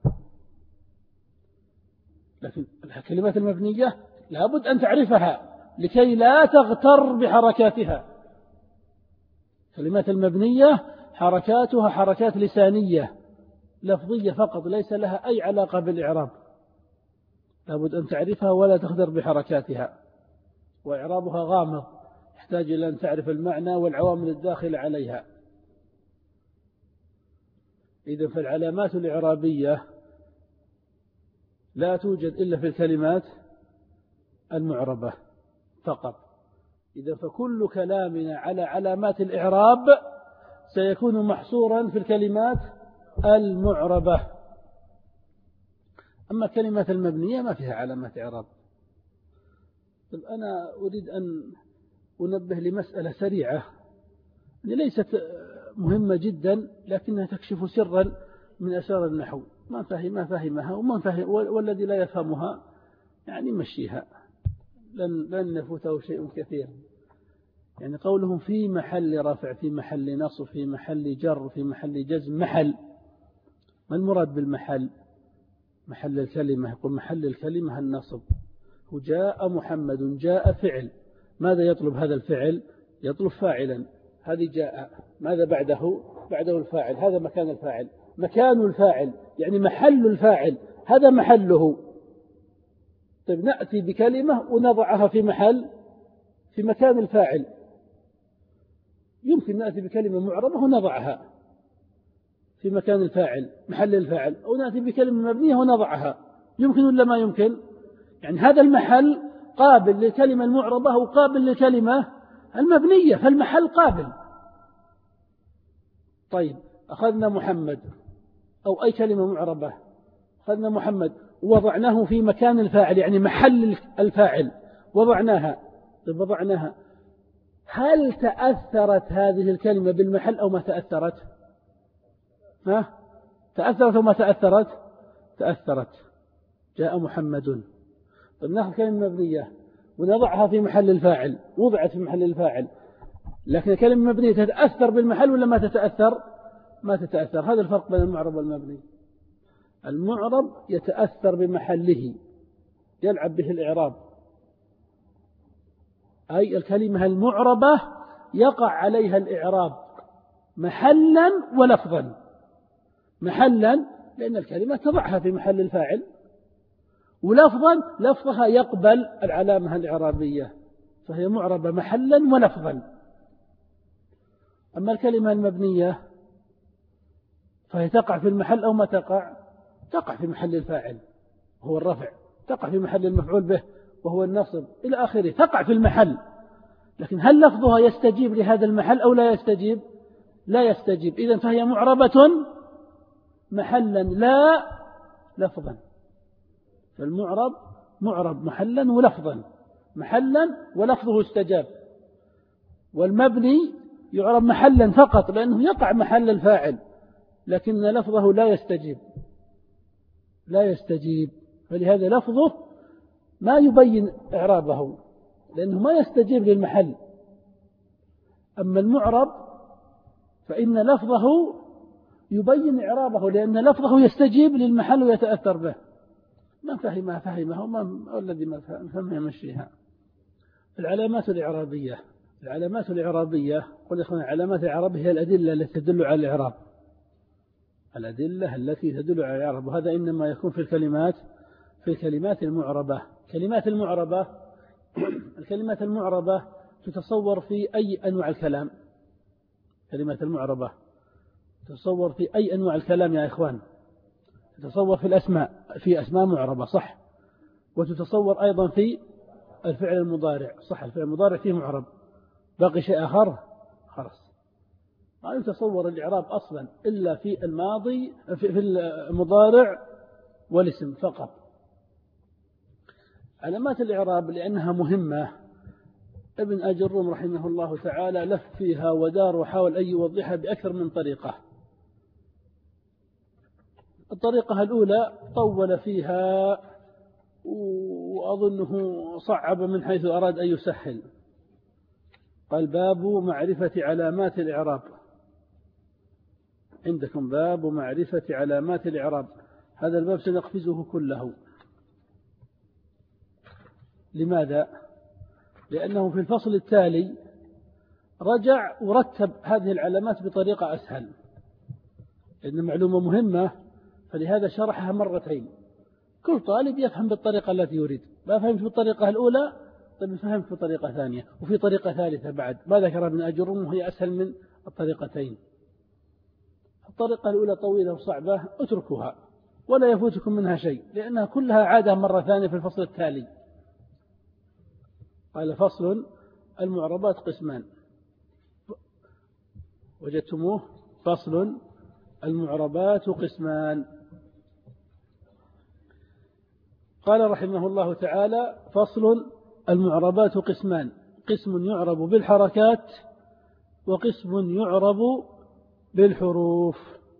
لكن الكلمات المبنية لا بد أن تعرفها لكي لا تغتر بحركاتها. الكلمات المبنية حركاتها حركات لسانية لفظية فقط، ليس لها أي علاقة بالإعراب. لا بد أن تعرفها ولا تغتر بحركاتها، وإعرابها غامض، يحتاج إلى أن تعرف المعنى والعوامل الداخلة عليها. إذن فالعلامات الإعرابية لا توجد إلا في الكلمات المعربة فقط. إذن فكل كلامنا على علامات الإعراب سيكون محصورا في الكلمات المعربة. أما الكلمات المبنية ما فيها علامات إعراب. طيب، أنا أريد أن أنبه لمسألة سريعة ليست مهمة جدا، لكنها تكشف سرا من أسرار النحو. ما فهمها والذي لا يفهمها يعني مشيها، لن يفوته شيء كثير. يعني قولهم في محل رفع، في محل نصب، في محل جر، في محل جزم. محل، ما المراد بالمحل؟ محل الكلمة، يقول محل الكلمة النصب. وجاء محمد، جاء فعل، ماذا يطلب هذا الفعل؟ يطلب فاعلا. هذه جاء، ماذا بعده؟ بعده الفاعل، هذا مكان الفاعل. مكان الفاعل يعني محل الفاعل، هذا محله. طيب، نأتي بكلمة ونضعها في مكان الفاعل. يمكن نأتي بكلمة معربة ونضعها في مكان الفاعل محل الفاعل، أو نأتي بكلمة مبنية ونضعها. يمكن ولا ما يمكن؟ يعني هذا المحل قابل للكلمة المعربة وقابل للكلمة المبنية، فالمحل قابل. طيب، أخذنا محمد أو أي كلمة معربة، أخذنا محمد ووضعناه في مكان الفاعل يعني محل الفاعل، وضعناها. طيب، وضعناها، هل تأثرت هذه الكلمة بالمحل أو ما تأثرت؟ تأثرت أو ما تأثرت؟ تأثرت. جاء محمد. طيب، نأخذ كلمة مبنية ونضعها في محل الفاعل، وضعت في محل الفاعل، لكن الكلمة المبنية تتأثر بالمحل ولا ما تتأثر؟ ما تتأثر. هذا الفرق بين المعرب والمبني. المعرب يتأثر بمحله، يلعب به الإعراب، أي الكلمة المعربة يقع عليها الإعراب محلا ولفظا. محلا لأن الكلمة تضعها في محل الفاعل، ولفظا لفظها يقبل العلامة الإعرابية، فهي معربة محلا ولفظا. أما الكلمة المبنية فهي تقع في المحل أو ما تقع؟ تقع في محل الفاعل وهو الرفع، تقع في محل المفعول به وهو النصب إلى آخره، تقع في المحل. لكن هل لفظها يستجيب لهذا المحل أو لا يستجيب؟ لا يستجيب. إذن فهي معربة محلا لا لفظا. فالمعرب معرب محلا ولفظا، محلا ولفظه استجاب. والمبني يعرب محلا فقط لأنه يقع محل الفاعل، لكن لفظه لا يستجيب، لا يستجيب. فلهذا لفظه ما يبين إعرابه لأنه ما يستجيب للمحل. أما المعرب فإن لفظه يبين إعرابه لأن لفظه يستجيب للمحل ويتأثر به. من فهمها فهمها، وما الذي ما فهمها يمشيها. العلامات الإعرابية. العلامات الإعرابية قل يا علامات الإعراب هي الأدلة التي تدل على الإعراب، الأدلة التي تدل على الإعراب، وهذا إنما يكون في الكلمات المعربة. كلمات المعربة الكلمات المعربة تتصور في أي أنواع الكلام. كلمات المعربة تتصور في أي أنواع الكلام يا إخوان. تتصور في الأسماء، في أسماء معربة صح، وتتصور أيضا في الفعل المضارع صح، الفعل المضارع فيه معرب. باقي شيء آخر خلاص ما يتصور الإعراب أصلا إلا في الماضي، في المضارع والاسم فقط. علامات الإعراب لأنها مهمة ابن أجرم رحمه الله تعالى لف فيها ودار وحاول أن يوضحها بأكثر من طريقة. الطريقة الأولى طول فيها وأظنه صعب من حيث أراد أن يسهل. قال باب معرفة علامات الإعراب. عندكم باب معرفة علامات الإعراب، هذا الباب سنقفزه كله. لماذا؟ لأنه في الفصل التالي رجع ورتب هذه العلامات بطريقة أسهل، لأن معلومة مهمة فلهذا شرحها مرتين. كل طالب يفهم بالطريقة التي يريد. ما فهمت بالطريقة الأولى طيب فهمت بطريقة ثانية وفي طريقة ثالثة بعد ما ذكر ابن أجرم وهي أسهل من الطريقتين. الطريقة الأولى طويلة وصعبة اتركوها ولا يفوتكم منها شيء لأنها كلها عادة مرة ثانية في الفصل التالي. قال فصل المعربات قسمان. وجدتموه؟ فصل المعربات قسمان. قال رحمه الله تعالى فصل المعربات قسمان، قسم يعرب بالحركات وقسم يعرب بالحروف.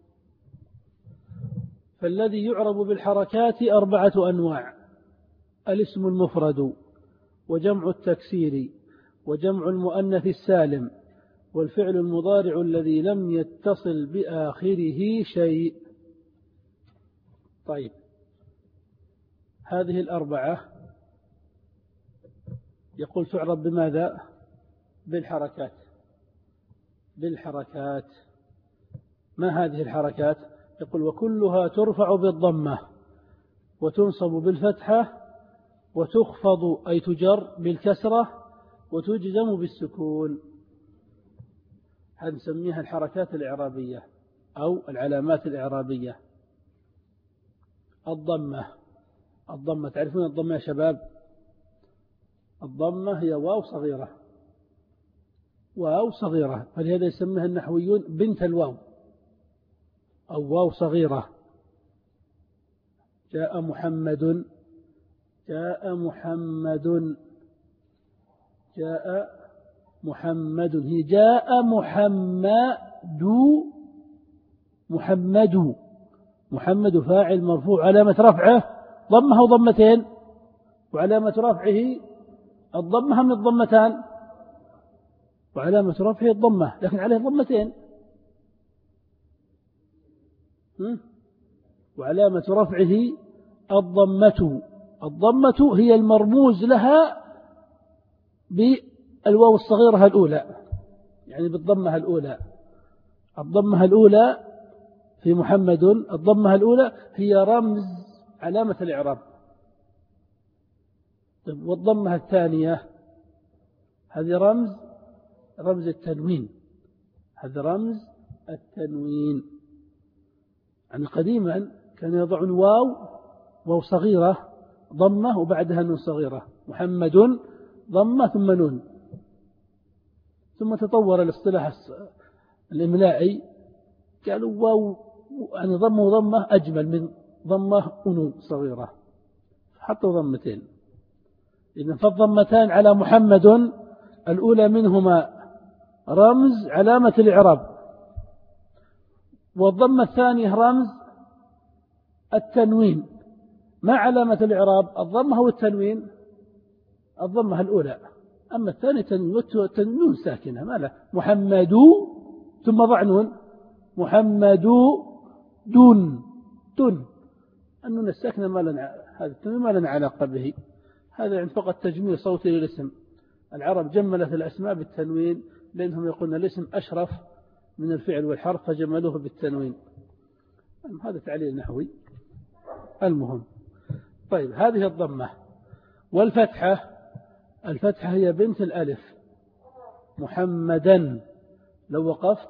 فالذي يعرب بالحركات 4 أنواع: الاسم المفرد وجمع التكسير وجمع المؤنث السالم والفعل المضارع الذي لم يتصل بآخره شيء. طيب هذه 4 يقول تعرب بماذا؟ بالحركات. بالحركات. ما هذه الحركات؟ يقول وكلها ترفع بالضمة وتنصب بالفتحة وتخفض أي تجر بالكسرة وتجزم بالسكون. هنسميها الحركات الإعرابية أو العلامات الإعرابية. الضمة تعرفون الضمة يا شباب؟ الضمة هي واو صغيرة، واو صغيرة، فلهذا يسميها النحويون بنت الواو أو واو صغيرة. جاء محمد، جاء محمد، جاء محمد، هي جاء محمد. محمد فاعل مرفوع علامة رفعه ضمه وضمتين، وعلامة رفعه الضمة من الضمتان وعلامة رفعه الضمة، لكن عليه ضمتين. وعلامة رفعه الضمة هي المرموز لها بالواو الصغيرة الأولى، يعني بالضمة الأولى. الضمة الأولى في محمد، الضمة الأولى هي رمز علامة الإعراب. والضمة الثانية هذه رمز التنوين. هذا رمز التنوين. يعني قديما كان يضعون واو صغيرة ضمة وبعدها نون صغيرة، محمد ضمة ثم نون. ثم تطور الاصطلاح الإملائي، قالوا واو يعني ضمة وضمة أجمل من ضمة ونون صغيرة، حطوا ضمتين. إذن فالضمتان على محمد الأولى منهما رمز علامة الإعراب، والضمة الثانية رمز التنوين. ما علامة الإعراب؟ الضمة أو التنوين؟ الضمة الأولى، أما الثانية تنوين ساكنة ما له. محمد ثم ضع نون، محمد دون النون الساكنة ما لنا، هذا التنوين ما لنا علاقة به. هذا يعني فقط تجميل صوتي للاسم. العرب جملت الأسماء بالتنوين لأنهم يقولون الاسم أشرف من الفعل والحرف فجملوه بالتنوين. هذا تعليل نحوي. المهم، طيب هذه الضمة. والفتحة، الفتحة هي بنت الألف. محمدا لو وقفت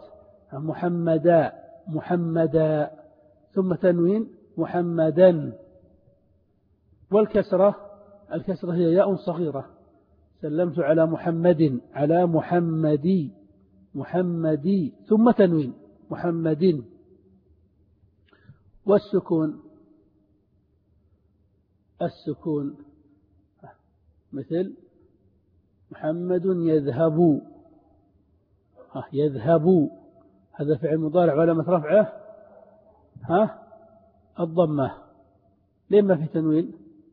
محمدا ثم تنوين محمدا. والكسرة، الكسرة هي ياء صغيرة. سلمت على محمدي ثم تنوين محمد. والسكون، السكون مثل محمد يذهب، هذا فعل مضارع وعلامة رفعه الضمة. ليه ما في تنوين؟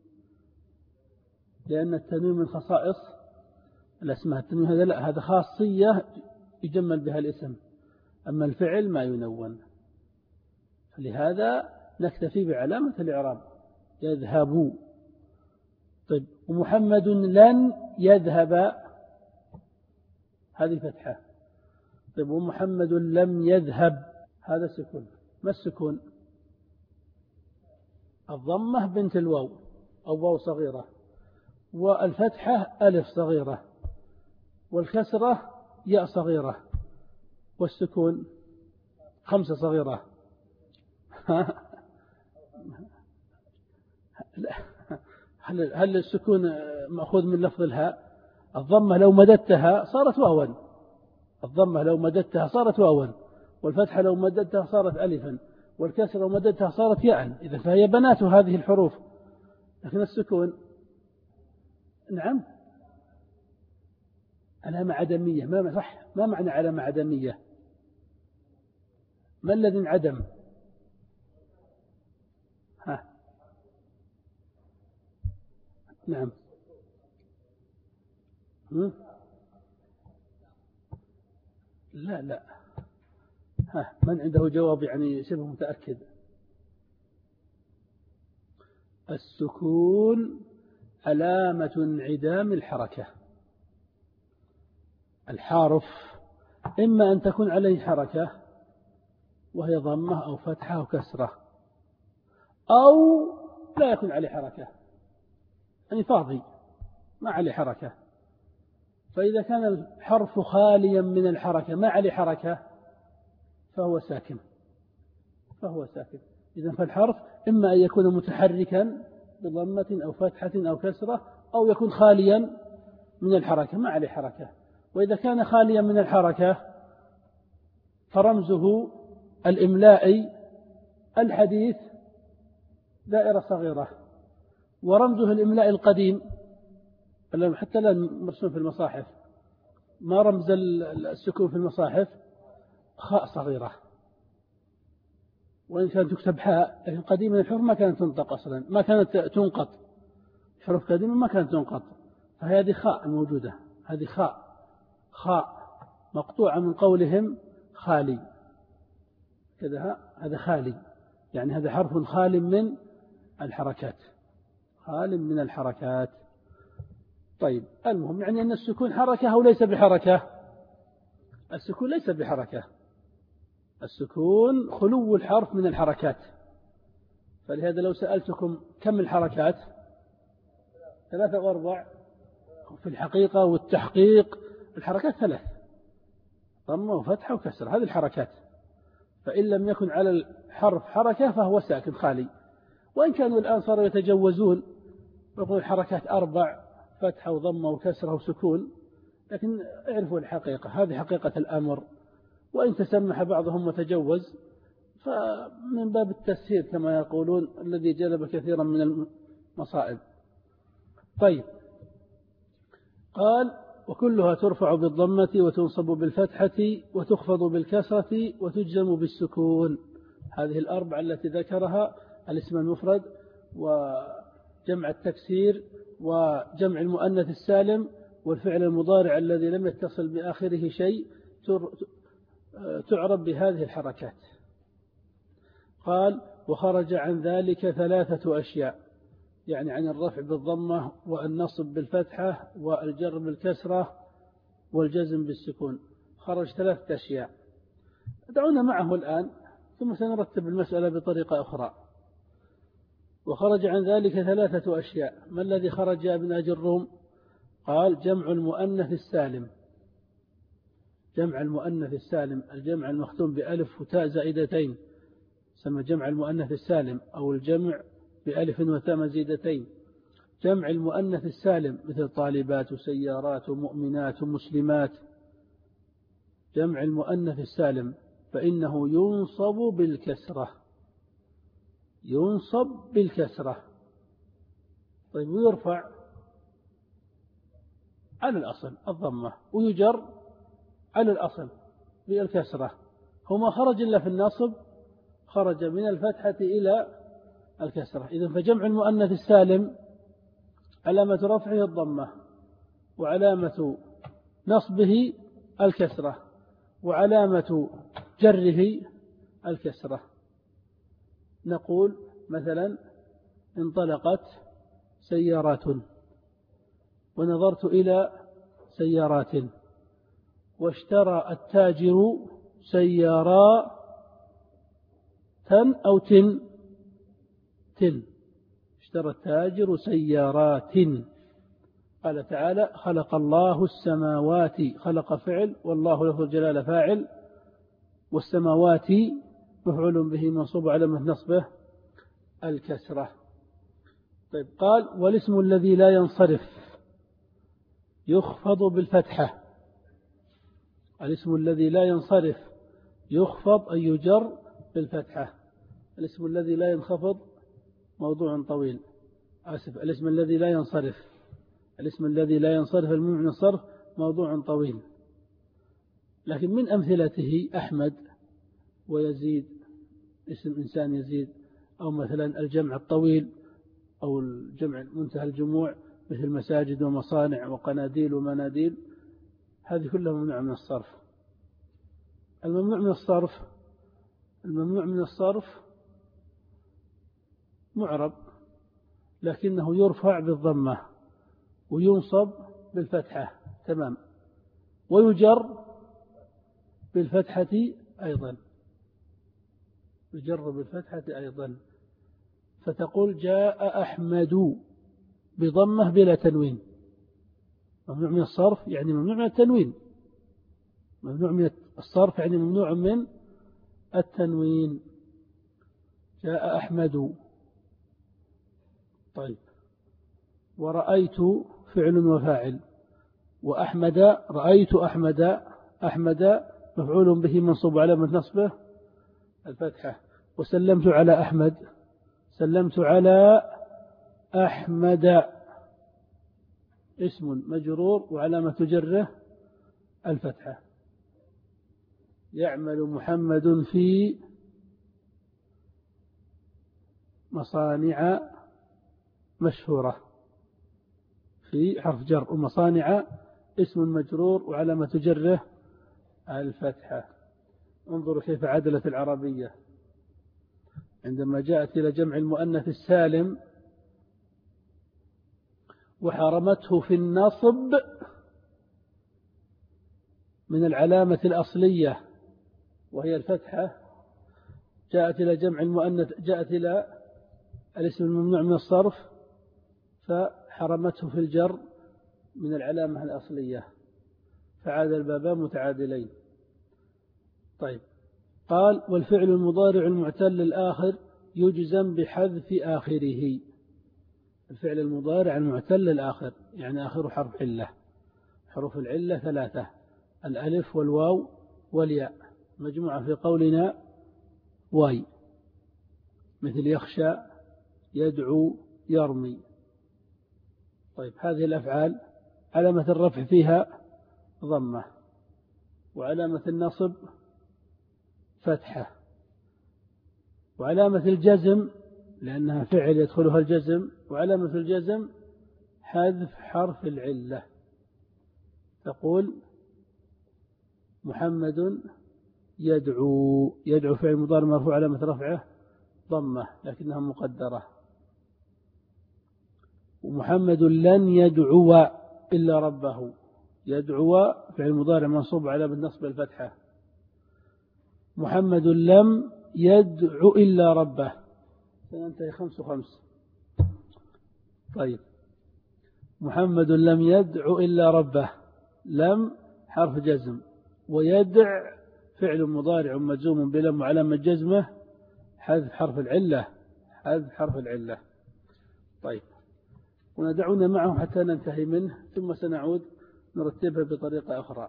لأن التنوين من خصائص الأسماء. التنوين هذا لا، هذا خاصية يجمل بها الاسم، أما الفعل ما ينون. فلهذا نكتفي بعلامة الإعراب يذهب. طيب ومحمد لن يذهب، هذه فتحة. طيب ومحمد لم يذهب، هذا سكون. ما السكون؟ الضمة بنت الواو أو واو صغيرة، والفتحة ألف صغيرة، والكسرة ياء صغيرة، والسكون خمسة صغيرة. هل السكون مأخوذ من لفظ الهاء؟ الضمة لو مددتها صارت واوا، الضمة لو مددتها صارت واوا، والفتحة لو مددتها صارت ألفا، والكسرة لو مددتها صارت ياء. إذا فهي بنات هذه الحروف. لكن السكون نعم علامة عدمية. ما صح، ما معنى علامة عدمية؟ ما الذي انعدم؟ نعم لا من عنده جواب يعني شبه متأكد. السكون علامة انعدام الحركة. الحرف إما أن تكون عليه حركة وهي ضمة أو فتحة أو كسرة، أو لا يكون عليه حركة، يعني فاضي ما عليه حركة. فإذا كان الحرف خاليا من الحركة ما عليه حركة فهو ساكن. إذن فالحرف إما أن يكون متحركا بضمة أو فتحة أو كسرة، أو يكون خاليا من الحركة ما عليه حركة. وإذا كان خاليا من الحركة فرمزه الإملائي الحديث دائرة صغيرة، ورمزه الإملاء القديم حتى لا مرسوم في المصاحف. ما رمز السكون في المصاحف؟ خاء صغيرة، وإن كانت تكتب حاء، لكن قديما الحروف ما كانت تنطق أصلا، ما كانت تنقط. حروف قديمة ما كانت تنقط، فهذه خاء الموجودة، هذه خاء مقطوعة من قولهم خالي كذا، هذا خالي، يعني هذا حرف خال من الحركات، خال من الحركات. طيب المهم يعني أن السكون حركة أو ليس بحركة؟ السكون ليس بحركة، السكون خلو الحرف من الحركات. فلهذا لو سألتكم كم الحركات 3 و4 في الحقيقة والتحقيق، الحركات 3، ضمة وفتحة وكسر، هذه الحركات. فإن لم يكن على الحرف حركة فهو ساكن خالي. وإن كانوا الآن صاروا يتجوزون يقول الحركات 4، فتحة وضمة وكسرة وسكون، لكن اعرفوا الحقيقة، هذه حقيقة الأمر. وإن تسمح بعضهم وتجوز فمن باب التسهيل كما يقولون، الذي جلب كثيرا من المصائب. طيب قال وكلها ترفع بالضمة وتنصب بالفتحة وتخفض بالكسرة وتجزم بالسكون. هذه الأربعة التي ذكرها: الاسم المفرد وجمع التكسير وجمع المؤنث السالم والفعل المضارع الذي لم يتصل بآخره شيء تعرب بهذه الحركات. قال وخرج عن ذلك 3 أشياء، يعني عن الرفع بالضمة والنصب بالفتحة والجر بالكسرة والجزم بالسكون، خرج 3 أشياء. دعونا معه الآن ثم سنرتب المسألة بطريقة أخرى. وخرج عن ذلك 3 أشياء. ما الذي خرج يا ابن أجي الروم؟ قال جمع المؤنث السالم. جمع المؤنث السالم، الجمع المختوم بألف وتاء زائدتين سمى جمع المؤنث السالم، أو الجمع بألف وتاء مزيدتين. جمع المؤنث السالم مثل طالبات وسيارات ومؤمنات ومسلمات. جمع المؤنث السالم فإنه ينصب بالكسرة، ينصب بالكسرة. طيب ويرفع على الأصل الضمة، ويجر على الأصل بالكسرة. هو ما خرج إلا في النصب، خرج من الفتحة إلى الكسرة. إذن فجمع المؤنث السالم علامة رفعه الضمة، وعلامة نصبه الكسرة، وعلامة جره الكسرة. نقول مثلا انطلقت سيارات، ونظرت إلى سيارات، واشترى التاجر سيارات أو تن، اشترى التاجر سيارات. قال تعالى خلق الله السماوات، خلق فعل والله له الجلال فاعل، والسماوات مفعول به منصوب على نصبه الكسرة. طيب قال والاسم الذي لا ينصرف يخفض بالفتحة. الاسم الذي لا ينصرف يخفض أي يجر بالفتحة. الاسم الذي لا ينخفض موضوع طويل، آسف، الاسم الذي لا ينصرف، الاسم الذي لا ينصرف الممنوع من الصرف موضوع طويل. لكن من أمثلته أحمد ويزيد، اسم إنسان يزيد، أو مثلا الجمع الطويل أو الجمع منتهى الجموع مثل مساجد ومصانع وقناديل ومناديل، هذه كلها ممنوع من الصرف. الممنوع من الصرف، الممنوع من الصرف معرب لكنه يرفع بالضمة وينصب بالفتحة، تمام، ويجر بالفتحة أيضا، يجر بالفتحة أيضا. فتقول جاء أحمد بضمة بلا تنوين. ممنوع من الصرف يعني ممنوع من التنوين، ممنوع من الصرف يعني ممنوع من التنوين. جاء أحمد. طيب ورأيت فعل وفاعل، وأحمد رأيت أحمد، أحمد مفعول به منصوب علامة نصبه الفتحة. وسلمت على أحمد، سلمت على أحمد اسم مجرور وعلامة جره الفتحة. يعمل محمد في مصانع مشهورة، في حرف جر، ومصانع اسم مجرور وعلامة جره الفتحة. انظروا كيف عدلت العربية عندما جاءت إلى جمع المؤنث السالم وحرمته في النصب من العلامة الأصلية وهي الفتحة، جاءت إلى جمع المؤنث، جاءت إلى الاسم الممنوع من الصرف فحرمته في الجر من العلامة الأصلية، فعاد البابان متعادلين. طيب، قال والفعل المضارع المعتل الآخر يجزم بحذف آخره. الفعل المضارع المعتل الآخر يعني آخر حرف علة. حروف العلة 3: الألف والواو والياء، مجموعة في قولنا واي، مثل يخشى، يدعو، يرمي. طيب، هذه الأفعال علامة الرفع فيها ضمة، وعلامة النصب فتحة، وعلامة الجزم لأنها فعل يدخلها الجزم، وعلامة الجزم حذف حرف العلة. تقول محمد يدعو. يدعو فعل مضارع مرفوع علامة رفعه ضمة لكنها مقدرة. ومحمد لن يدعو إلا ربه. يدعو فعل مضارع منصوب علامة نصب الفتحة. محمد لم يدعو إلا ربه. سننتهي 5 و5. طيب، محمد لم يدعو إلا ربه، لم حرف جزم، ويدع فعل مضارع مجزوم بلم وعلامة جزمه حذف حرف العلة. حذف حرف العلة. طيب، وندعونا معه حتى ننتهي منه ثم سنعود نرتبها بطريقة أخرى.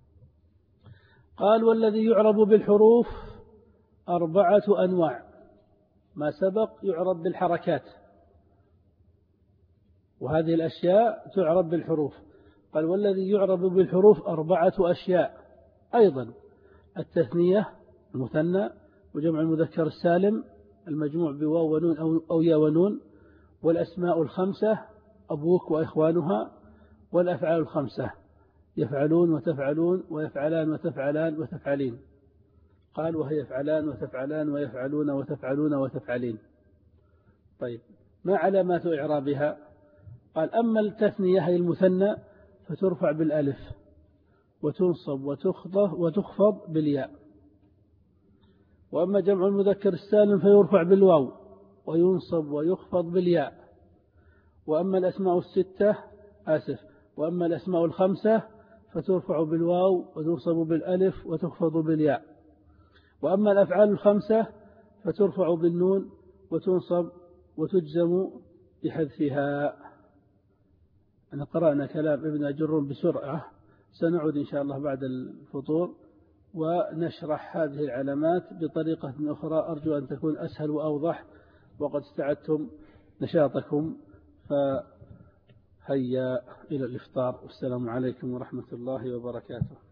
قال والذي يعرب بالحروف 4 أنواع. ما سبق يعرب بالحركات، وهذه الأشياء تعرب بالحروف. قال والذي يعرب بالحروف 4 أشياء أيضا: التثنية المثنى، وجمع المذكر السالم المجموع بواو ونون أو يا ونون، والأسماء 5 أبوك وإخوانها، والأفعال 5 يفعلون وتفعلون ويفعلان وتفعلان وتفعلين. قال وهي يفعلان وتفعلان ويفعلون وتفعلون وتفعلين. طيب، ما علامات إعرابها؟ قال أما التثنية هي المثنى فترفع بالألف وتنصب وتخفض بالياء. وأما جمع المذكر السالم فيرفع بالواو وينصب ويخفض بالياء. وأما الأسماء وأما الأسماء 5 فترفع بالواو وتنصب بالألف وتخفض بالياء. وأما الأفعال 5 فترفع بالنون وتنصب وتجزم بحذفها. أنا قرأنا كلام ابن أجرون بسرعة، سنعود إن شاء الله بعد الفطور ونشرح هذه العلامات بطريقة أخرى أرجو أن تكون أسهل وأوضح، وقد استعدتم نشاطكم، فهيا إلى الإفطار. والسلام عليكم ورحمة الله وبركاته.